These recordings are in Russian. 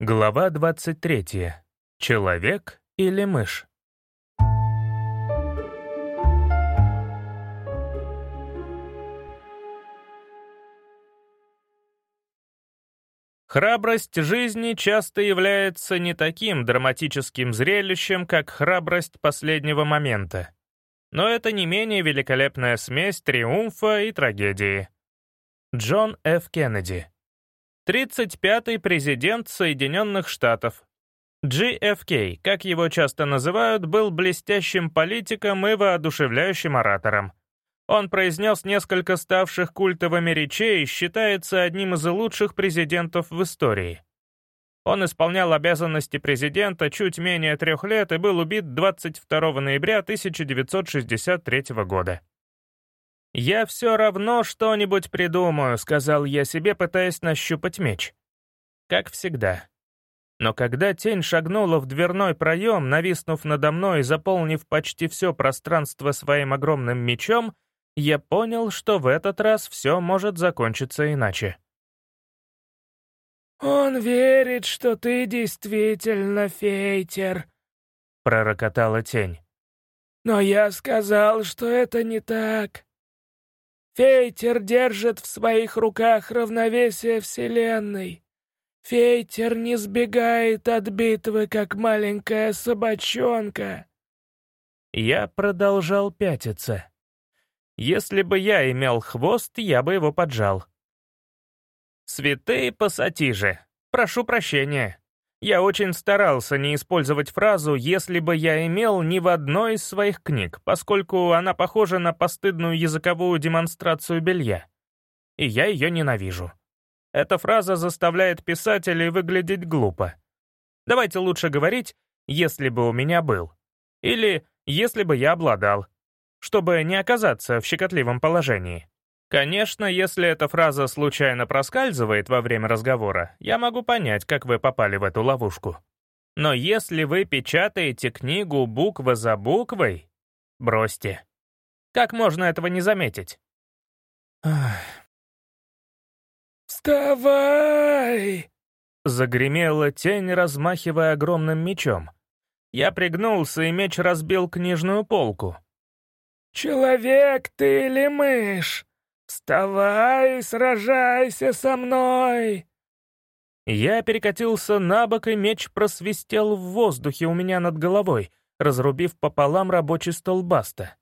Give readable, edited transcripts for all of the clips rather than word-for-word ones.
Глава 23. Человек или мышь? Храбрость жизни часто является не таким драматическим зрелищем, как храбрость последнего момента. Но это не менее великолепная смесь триумфа и трагедии. Джон Ф. Кеннеди. 35-й президент Соединенных Штатов. JFK, как его часто называют, был блестящим политиком и воодушевляющим оратором. Он произнес несколько ставших культовыми речей и считается одним из лучших президентов в истории. Он исполнял обязанности президента чуть менее 3 лет и был убит 22 ноября 1963 года. «Я все равно что-нибудь придумаю», — сказал я себе, пытаясь нащупать меч. Как всегда. Но когда тень шагнула в дверной проем, нависнув надо мной и заполнив почти все пространство своим огромным мечом, я понял, что в этот раз все может закончиться иначе. «Он верит, что ты действительно фейтер», — пророкотала тень. «Но я сказал, что это не так. Фейтер держит в своих руках равновесие Вселенной. Фейтер не сбегает от битвы, как маленькая собачонка». Я продолжал пятиться. Если бы я имел хвост, я бы его поджал. «Святые пассатижи, прошу прощения. Я очень старался не использовать фразу «если бы я имел» ни в одной из своих книг, поскольку она похожа на постыдную языковую демонстрацию белья. И я ее ненавижу. Эта фраза заставляет писателей выглядеть глупо. Давайте лучше говорить «если бы у меня был» или «если бы я обладал», чтобы не оказаться в щекотливом положении. Конечно, если эта фраза случайно проскальзывает во время разговора, я могу понять, как вы попали в эту ловушку. Но если вы печатаете книгу буква за буквой, бросьте. Как можно этого не заметить? «Вставай!» — загремела тень, размахивая огромным мечом. Я пригнулся, и меч разбил книжную полку. «Человек ты или мышь? Вставай и сражайся со мной!» Я перекатился на бок, и меч просвистел в воздухе у меня над головой, разрубив пополам рабочий стол Баста.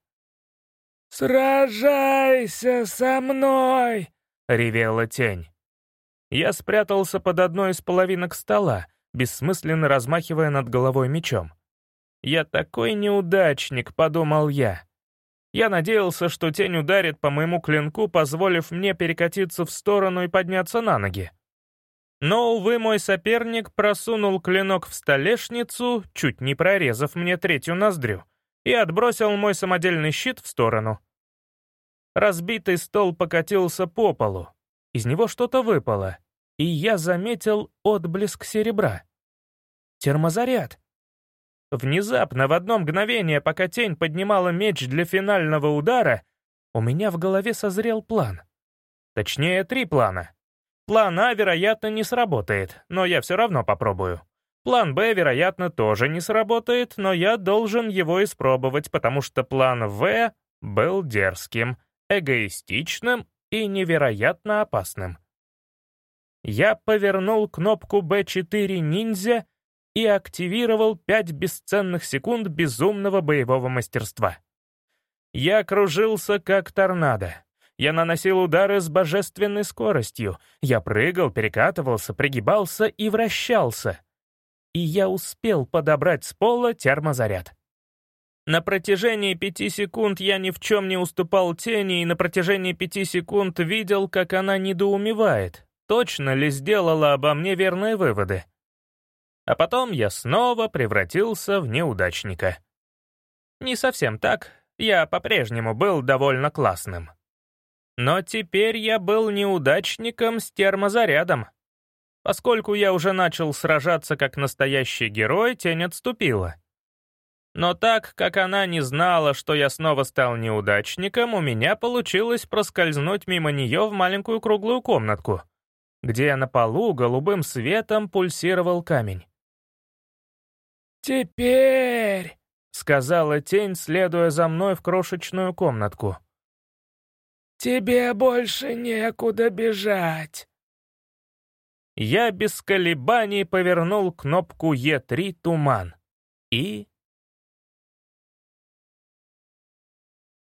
«Сражайся со мной!» — ревела тень. Я спрятался под одной из половинок стола, бессмысленно размахивая над головой мечом. «Я такой неудачник», — подумал я. Я надеялся, что тень ударит по моему клинку, позволив мне перекатиться в сторону и подняться на ноги. Но, увы, мой соперник просунул клинок в столешницу, чуть не прорезав мне 3-ю ноздрю, и отбросил мой самодельный щит в сторону. Разбитый стол покатился по полу. Из него что-то выпало, и я заметил отблеск серебра. Термозаряд. Внезапно, в одно мгновение, пока тень поднимала меч для финального удара, у меня в голове созрел план. Точнее, 3 плана. План А, вероятно, не сработает, но я все равно попробую. План Б, вероятно, тоже не сработает, но я должен его испробовать, потому что план В был дерзким, эгоистичным и невероятно опасным. Я повернул кнопку Б4 ниндзя и активировал 5 бесценных секунд безумного боевого мастерства. Я кружился как торнадо. Я наносил удары с божественной скоростью. Я прыгал, перекатывался, пригибался и вращался. И я успел подобрать с пола термозаряд. На протяжении 5 секунд я ни в чем не уступал тени, и на протяжении 5 секунд видел, как она недоумевает, точно ли сделала обо мне верные выводы. А потом я снова превратился в неудачника. Не совсем так, я по-прежнему был довольно классным. Но теперь я был неудачником с термозарядом. Поскольку я уже начал сражаться как настоящий герой, тень отступила. Но так как она не знала, что я снова стал неудачником, у меня получилось проскользнуть мимо нее в маленькую круглую комнатку. где на полу голубым светом пульсировал камень. «Теперь», — сказала тень, следуя за мной в крошечную комнатку, «тебе больше некуда бежать». Я без колебаний повернул кнопку Е3 «Туман» и